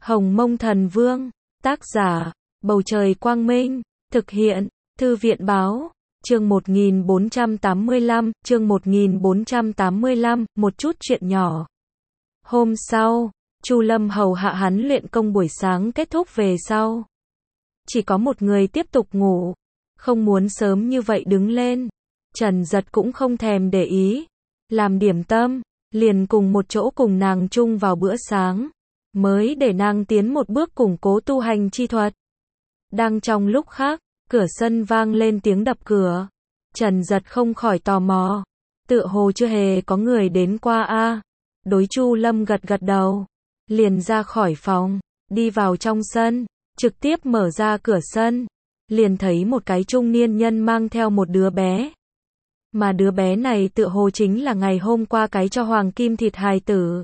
Hồng Mông Thần Vương, tác giả, Bầu Trời Quang Minh, thực hiện, Thư viện Báo, chương 1485, một chút chuyện nhỏ. Hôm sau, Chu Lâm hầu hạ hắn luyện công buổi sáng kết thúc về sau. Chỉ có một người tiếp tục ngủ, không muốn sớm như vậy đứng lên. Trần Giật cũng không thèm để ý, làm điểm tâm, liền cùng một chỗ cùng nàng chung vào bữa sáng, mới để nàng tiến một bước củng cố tu hành chi thuật. Đang trong lúc khác, cửa sân vang lên tiếng đập cửa. Trần Giật không khỏi tò mò, tựa hồ chưa hề có người đến qua a. Đối Chu Lâm gật gật đầu, liền ra khỏi phòng, đi vào trong sân, trực tiếp mở ra cửa sân, liền thấy một cái trung niên nhân mang theo một đứa bé. Mà đứa bé này tựa hồ chính là ngày hôm qua cái cho hoàng kim thịt hài tử.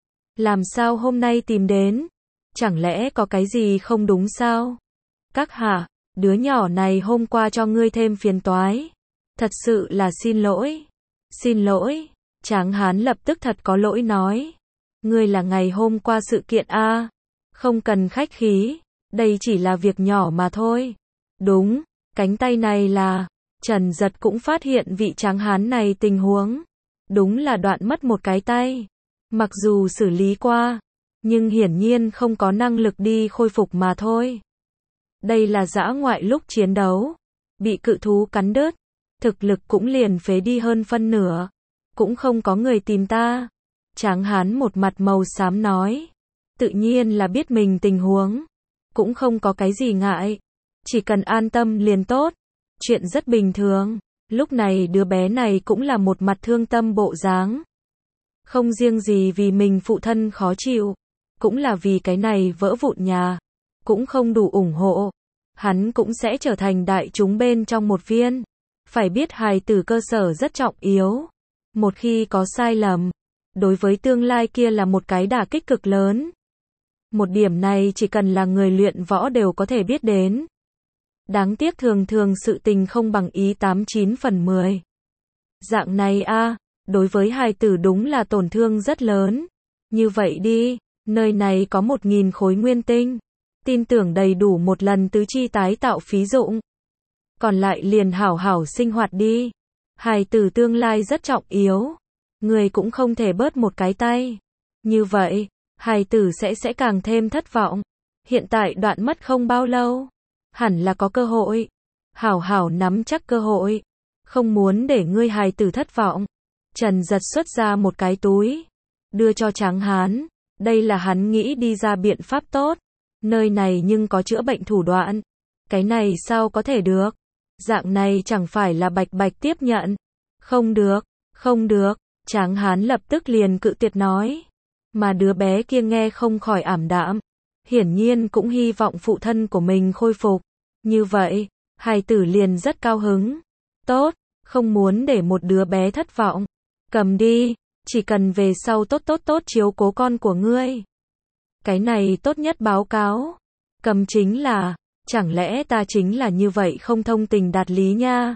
Làm sao hôm nay tìm đến? Chẳng lẽ có cái gì không đúng sao? Các hạ, đứa nhỏ này hôm qua cho ngươi thêm phiền toái. Thật sự là xin lỗi. Xin lỗi. Tráng hán lập tức thật có lỗi nói. Ngươi là ngày hôm qua sự kiện a. Không cần khách khí, đây chỉ là việc nhỏ mà thôi. Đúng, cánh tay này là... Trần Giật cũng phát hiện vị tráng hán này tình huống. Đúng là đoạn mất một cái tay. Mặc dù xử lý qua, nhưng hiển nhiên không có năng lực đi khôi phục mà thôi. Đây là dã ngoại lúc chiến đấu, bị cự thú cắn đứt, thực lực cũng liền phế đi hơn phân nửa. Cũng không có người tìm ta. Tráng hán một mặt màu xám nói. Tự nhiên là biết mình tình huống, cũng không có cái gì ngại. Chỉ cần an tâm liền tốt. Chuyện rất bình thường. Lúc này đứa bé này cũng là một mặt thương tâm bộ dáng. Không riêng gì vì mình phụ thân khó chịu, cũng là vì cái này vỡ vụn nhà, cũng không đủ ủng hộ. Hắn cũng sẽ trở thành đại chúng bên trong một viên. Phải biết hài tử cơ sở rất trọng yếu. Một khi có sai lầm, đối với tương lai kia là một cái đả kích cực lớn. Một điểm này chỉ cần là người luyện võ đều có thể biết đến. Đáng tiếc thường thường sự tình không bằng ý 89 phần 10. Dạng này a, đối với hài tử đúng là tổn thương rất lớn. Như vậy đi, nơi này có 1000 khối nguyên tinh. Tin tưởng đầy đủ một lần tứ chi tái tạo phí dụng. Còn lại liền hảo hảo sinh hoạt đi. Hài tử tương lai rất trọng yếu. Người cũng không thể bớt một cái tay. Như vậy, hài tử sẽ càng thêm thất vọng. Hiện tại đoạn mất không bao lâu. Hẳn là có cơ hội. Hảo hảo nắm chắc cơ hội. Không muốn để ngươi hài tử thất vọng. Trần Giật xuất ra một cái túi, đưa cho tráng hán. Đây là hắn nghĩ đi ra biện pháp tốt. Nơi này nhưng có chữa bệnh thủ đoạn. Cái này sao có thể được? Dạng này chẳng phải là bạch bạch tiếp nhận. Không được, không được. Tráng hán lập tức liền cự tuyệt nói. Mà đứa bé kia nghe không khỏi ảm đạm. Hiển nhiên cũng hy vọng phụ thân của mình khôi phục. Như vậy, hài tử liền rất cao hứng. Tốt, không muốn để một đứa bé thất vọng. Cầm đi, chỉ cần về sau tốt chiếu cố con của ngươi. Cái này tốt nhất báo cáo. Cầm chính là, chẳng lẽ ta chính là như vậy không thông tình đạt lý nha.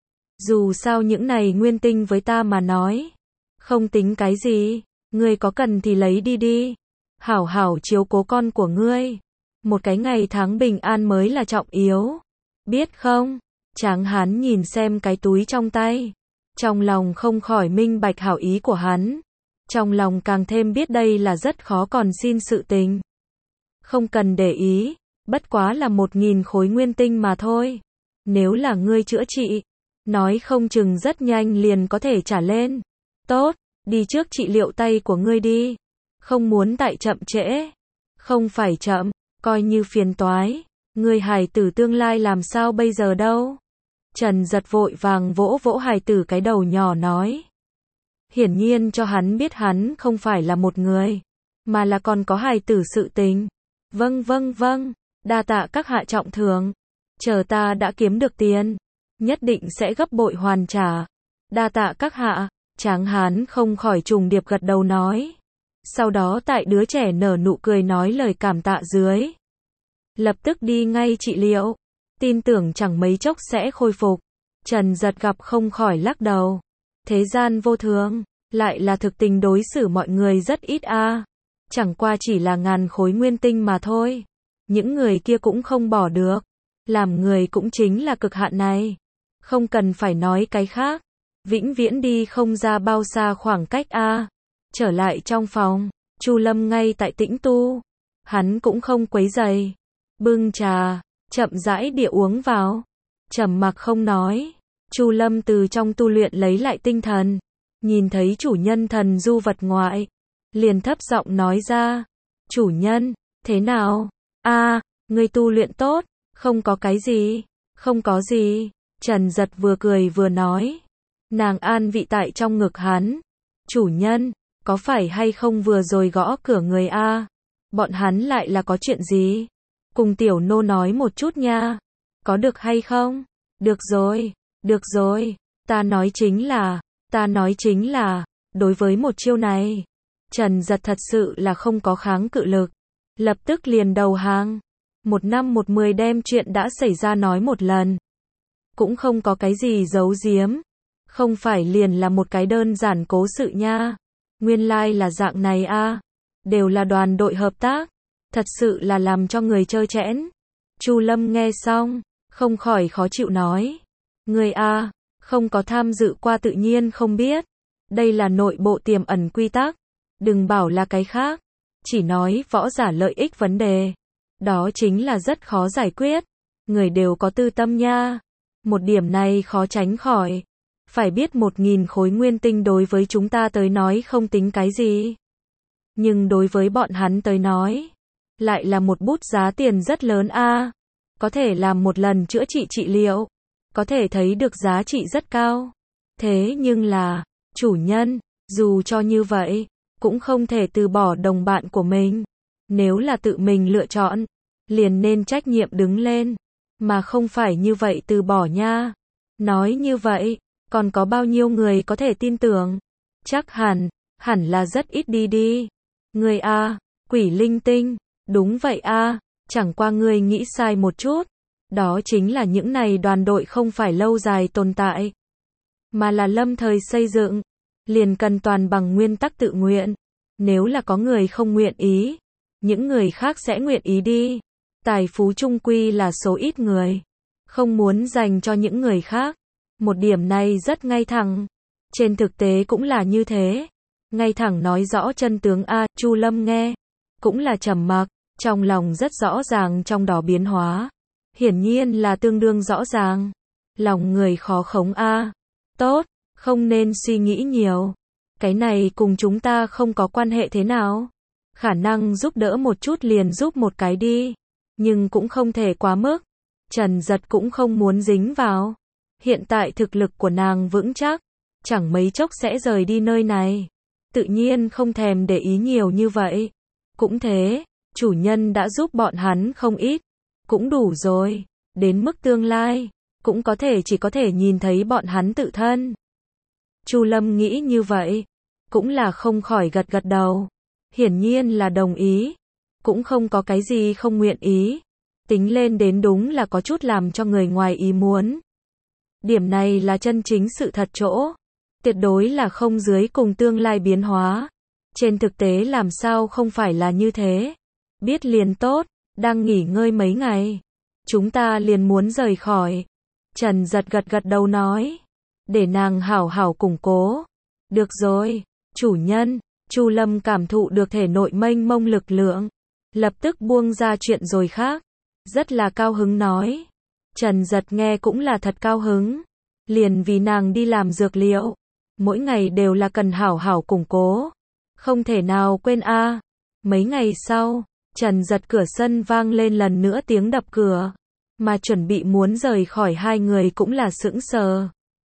Dù sao những này nguyên tinh với ta mà nói, không tính cái gì, ngươi có cần thì lấy đi đi. Hảo hảo chiếu cố con của ngươi. Một cái ngày tháng bình an mới là trọng yếu. Biết không? Tráng hán nhìn xem cái túi trong tay. Trong lòng không khỏi minh bạch hảo ý của hắn. Trong lòng càng thêm biết đây là rất khó còn xin sự tình. Không cần để ý. Bất quá là 1000 khối nguyên tinh mà thôi. Nếu là ngươi chữa trị, nói không chừng rất nhanh liền có thể trả lên. Tốt, đi trước trị liệu tay của ngươi đi. Không muốn tại chậm trễ. Không phải chậm, coi như phiền toái. Ngươi hài tử tương lai làm sao bây giờ đâu? Trần Giật vội vàng vỗ vỗ hài tử cái đầu nhỏ nói. Hiển nhiên cho hắn biết hắn không phải là một người, mà là còn có hài tử sự tình. Vâng, đa tạ các hạ trọng thưởng. Chờ ta đã kiếm được tiền, nhất định sẽ gấp bội hoàn trả. Đa tạ các hạ. Tráng hán không khỏi trùng điệp gật đầu nói. Sau đó tại đứa trẻ nở nụ cười nói lời cảm tạ dưới. Lập tức đi ngay trị liệu. Tin tưởng chẳng mấy chốc sẽ khôi phục. Trần Giật gặp không khỏi lắc đầu. Thế gian vô thường, lại là thực tình đối xử mọi người rất ít a. Chẳng qua chỉ là ngàn khối nguyên tinh mà thôi. Những người kia cũng không bỏ được. Làm người cũng chính là cực hạn này. Không cần phải nói cái khác. Vĩnh viễn đi không ra bao xa khoảng cách a. Trở lại trong phòng, Chu Lâm ngay tại tĩnh tu. Hắn cũng không quấy rầy. Bưng trà, chậm rãi địa uống vào. Trầm mặc không nói. Chu Lâm từ trong tu luyện lấy lại tinh thần. Nhìn thấy chủ nhân thần du vật ngoại. Liền thấp giọng nói ra. Chủ nhân, thế nào? Ngươi tu luyện tốt. Không có cái gì. Không có gì. Trần Giật vừa cười vừa nói. Nàng an vị tại trong ngực hắn. Chủ nhân, có phải hay không vừa rồi gõ cửa người a? Bọn hắn lại là có chuyện gì? Cùng tiểu nô nói một chút nha. Có được hay không? Được rồi, ta nói chính là, đối với một chiêu này, Trần Giật thật sự là không có kháng cự lực. Lập tức liền đầu hàng. 1 năm 1 10 đem chuyện đã xảy ra nói một lần. Cũng không có cái gì giấu giếm. Không phải liền là một cái đơn giản cố sự nha. Nguyên lai là dạng này a. Đều là đoàn đội hợp tác. Thật sự là làm cho người trơ trẽn. Chu Lâm nghe xong, không khỏi khó chịu nói. Người a, không có tham dự qua tự nhiên không biết. Đây là nội bộ tiềm ẩn quy tắc. Đừng bảo là cái khác. Chỉ nói võ giả lợi ích vấn đề. Đó chính là rất khó giải quyết. Người đều có tư tâm nha. Một điểm này khó tránh khỏi. Phải biết 1000 khối nguyên tinh đối với chúng ta tới nói không tính cái gì. Nhưng đối với bọn hắn tới nói, lại là một bút giá tiền rất lớn a. Có thể làm một lần chữa trị liệu. Có thể thấy được giá trị rất cao. Thế nhưng là, chủ nhân, dù cho như vậy, cũng không thể từ bỏ đồng bạn của mình. Nếu là tự mình lựa chọn, liền nên trách nhiệm đứng lên. Mà không phải như vậy từ bỏ nha. Nói như vậy, còn có bao nhiêu người có thể tin tưởng? Chắc hẳn là rất ít đi. Người a, quỷ linh tinh, đúng vậy a, chẳng qua ngươi nghĩ sai một chút. Đó chính là những này đoàn đội không phải lâu dài tồn tại, mà là lâm thời xây dựng, liền cần toàn bằng nguyên tắc tự nguyện. Nếu là có người không nguyện ý, những người khác sẽ nguyện ý đi. Tài phú chung quy là số ít người, không muốn dành cho những người khác. Một điểm này rất ngay thẳng. Trên thực tế cũng là như thế. Ngay thẳng nói rõ chân tướng a. Chu Lâm nghe, cũng là trầm mặc, trong lòng rất rõ ràng trong đó biến hóa. Hiển nhiên là tương đương rõ ràng. Lòng người khó khống a. Tốt, không nên suy nghĩ nhiều. Cái này cùng chúng ta không có quan hệ thế nào. Khả năng giúp đỡ một chút liền giúp một cái đi. Nhưng cũng không thể quá mức. Trần Giật cũng không muốn dính vào. Hiện tại thực lực của nàng vững chắc, chẳng mấy chốc sẽ rời đi nơi này. Tự nhiên không thèm để ý nhiều như vậy. Cũng thế, chủ nhân đã giúp bọn hắn không ít. Cũng đủ rồi. Đến mức tương lai, cũng chỉ có thể nhìn thấy bọn hắn tự thân. Chu Lâm nghĩ như vậy, cũng là không khỏi gật đầu. Hiển nhiên là đồng ý. Cũng không có cái gì không nguyện ý. Tính lên đến đúng là có chút làm cho người ngoài ý muốn. Điểm này là chân chính sự thật chỗ. Tuyệt đối là không dưới cùng tương lai biến hóa. Trên thực tế làm sao không phải là như thế. Biết liền tốt, đang nghỉ ngơi mấy ngày. Chúng ta liền muốn rời khỏi. Trần Giật gật đầu nói. Để nàng hảo hảo củng cố. Được rồi, chủ nhân. Chu Lâm cảm thụ được thể nội mênh mông lực lượng. Lập tức buông ra chuyện rồi khác. Rất là cao hứng nói. Trần Giật nghe cũng là thật cao hứng. Liền vì nàng đi làm dược liệu. Mỗi ngày đều là cần hảo hảo củng cố. Không thể nào quên a. Mấy ngày sau, Trần Giật cửa sân vang lên lần nữa tiếng đập cửa. Mà chuẩn bị muốn rời khỏi hai người cũng là sững sờ.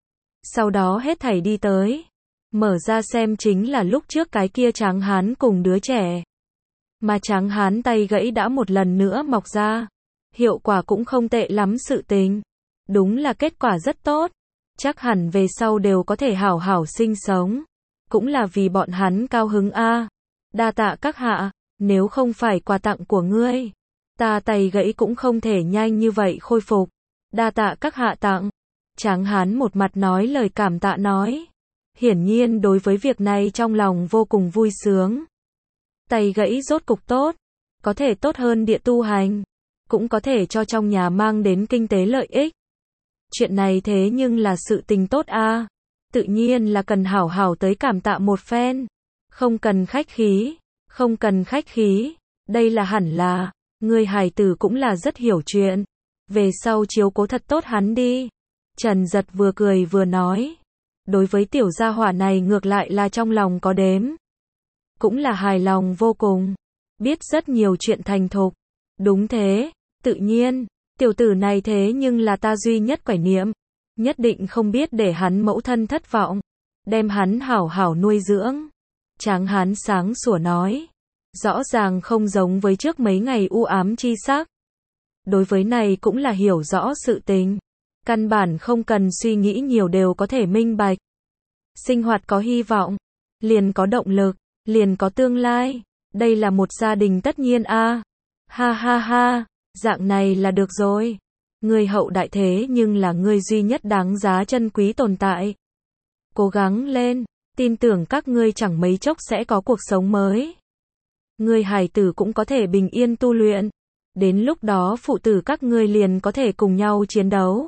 Sau đó hết thảy đi tới. Mở ra xem chính là lúc trước cái kia tráng hán cùng đứa trẻ. Mà tráng hán tay gãy đã một lần nữa mọc ra. Hiệu quả cũng không tệ lắm sự tình. Đúng là kết quả rất tốt. Chắc hẳn về sau đều có thể hảo hảo sinh sống. Cũng là vì bọn hắn cao hứng a. Đa tạ các hạ, nếu không phải quà tặng của ngươi, ta tay gãy cũng không thể nhanh như vậy khôi phục. Đa tạ các hạ tặng. Tráng hán một mặt nói lời cảm tạ nói. Hiển nhiên đối với việc này trong lòng vô cùng vui sướng. Tay gãy rốt cục tốt, có thể tốt hơn địa tu hành, cũng có thể cho trong nhà mang đến kinh tế lợi ích. Chuyện này thế nhưng là sự tình tốt a, tự nhiên là cần hảo hảo tới cảm tạ một phen. Không cần khách khí, không cần khách khí, đây là hẳn là, người hài tử cũng là rất hiểu chuyện. Về sau chiếu cố thật tốt hắn đi. Trần Giật vừa cười vừa nói. Đối với tiểu gia hỏa này ngược lại là trong lòng có đếm. Cũng là hài lòng vô cùng. Biết rất nhiều chuyện thành thục. Đúng thế, tự nhiên, tiểu tử này thế nhưng là ta duy nhất quải niệm. Nhất định không biết để hắn mẫu thân thất vọng. Đem hắn hảo hảo nuôi dưỡng. Tráng hán sáng sủa nói. Rõ ràng không giống với trước mấy ngày u ám chi sắc. Đối với này cũng là hiểu rõ sự tình. Căn bản không cần suy nghĩ nhiều đều có thể minh bạch. Sinh hoạt có hy vọng, liền có động lực, liền có tương lai. Đây là một gia đình tất nhiên a. Ha ha ha, dạng này là được rồi. Người hậu đại thế nhưng là người duy nhất đáng giá trân quý tồn tại. Cố gắng lên, tin tưởng các ngươi chẳng mấy chốc sẽ có cuộc sống mới. Người hài tử cũng có thể bình yên tu luyện. Đến lúc đó phụ tử các ngươi liền có thể cùng nhau chiến đấu.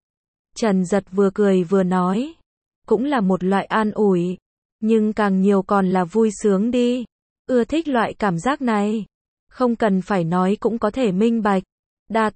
Trần Giật vừa cười vừa nói. Cũng là một loại an ủi. Nhưng càng nhiều còn là vui sướng đi. Ưa thích loại cảm giác này. Không cần phải nói cũng có thể minh bạch. Đa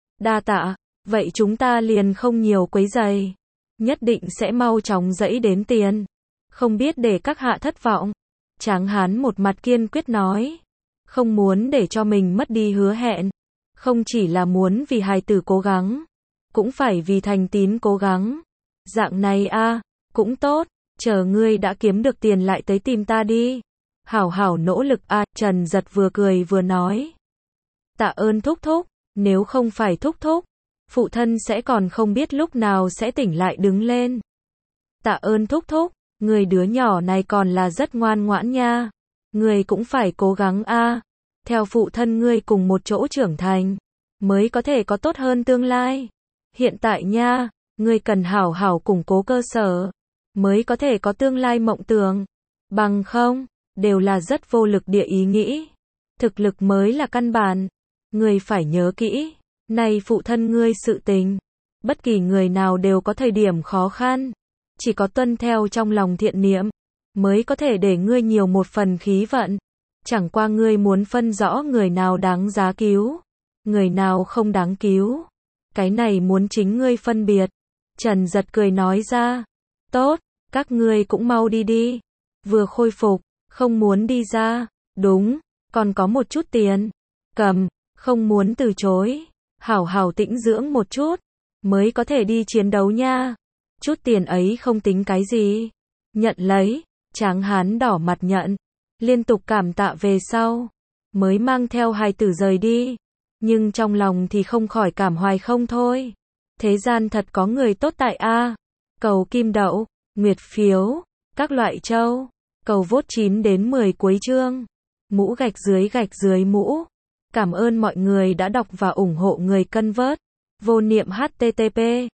tạ, vậy chúng ta liền không nhiều quấy rầy. Nhất định sẽ mau chóng dẫy đến tiền. Không biết để các hạ thất vọng. Tráng hán một mặt kiên quyết nói. Không muốn để cho mình mất đi hứa hẹn. Không chỉ là muốn vì hài tử cố gắng. Cũng phải vì thành tín cố gắng. Dạng này a, cũng tốt. Chờ ngươi đã kiếm được tiền lại tới tìm ta đi. Hảo hảo nỗ lực a. Trần Giật vừa cười vừa nói. Tạ ơn thúc thúc. Nếu không phải thúc thúc, phụ thân sẽ còn không biết lúc nào sẽ tỉnh lại đứng lên. Tạ ơn thúc thúc. Người đứa nhỏ này còn là rất ngoan ngoãn nha. Người cũng phải cố gắng a. Theo phụ thân ngươi cùng một chỗ trưởng thành, mới có thể có tốt hơn tương lai. Hiện tại nha, ngươi cần hảo hảo củng cố cơ sở, mới có thể có tương lai mộng tưởng. Bằng không, đều là rất vô lực địa ý nghĩ. Thực lực mới là căn bản. Ngươi phải nhớ kỹ, này phụ thân ngươi sự tình. Bất kỳ người nào đều có thời điểm khó khăn. Chỉ có tuân theo trong lòng thiện niệm, mới có thể để ngươi nhiều một phần khí vận. Chẳng qua ngươi muốn phân rõ người nào đáng giá cứu, người nào không đáng cứu. Cái này muốn chính ngươi phân biệt. Trần Giật cười nói ra. Tốt, các ngươi cũng mau đi đi. Vừa khôi phục, không muốn đi ra. Đúng, còn có một chút tiền. Cầm, không muốn từ chối. Hảo hảo tĩnh dưỡng một chút, mới có thể đi chiến đấu nha. Chút tiền ấy không tính cái gì. Nhận lấy, tráng hán đỏ mặt nhận. Liên tục cảm tạ về sau, mới mang theo hài tử rời đi. Nhưng trong lòng thì không khỏi cảm hoài không thôi. Thế gian thật có người tốt tại a. Cầu kim đậu, nguyệt phiếu, các loại châu. Cầu vote 9 đến 10 cuối chương. Mũ gạch dưới mũ. Cảm ơn mọi người đã đọc và ủng hộ người cân vớt. Vô niệm http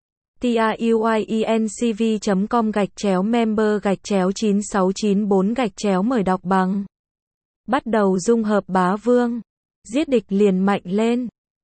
truyencv.com/member/9694- mời đọc bằng. Bắt đầu dung hợp bá vương. Giết địch liền mạnh lên.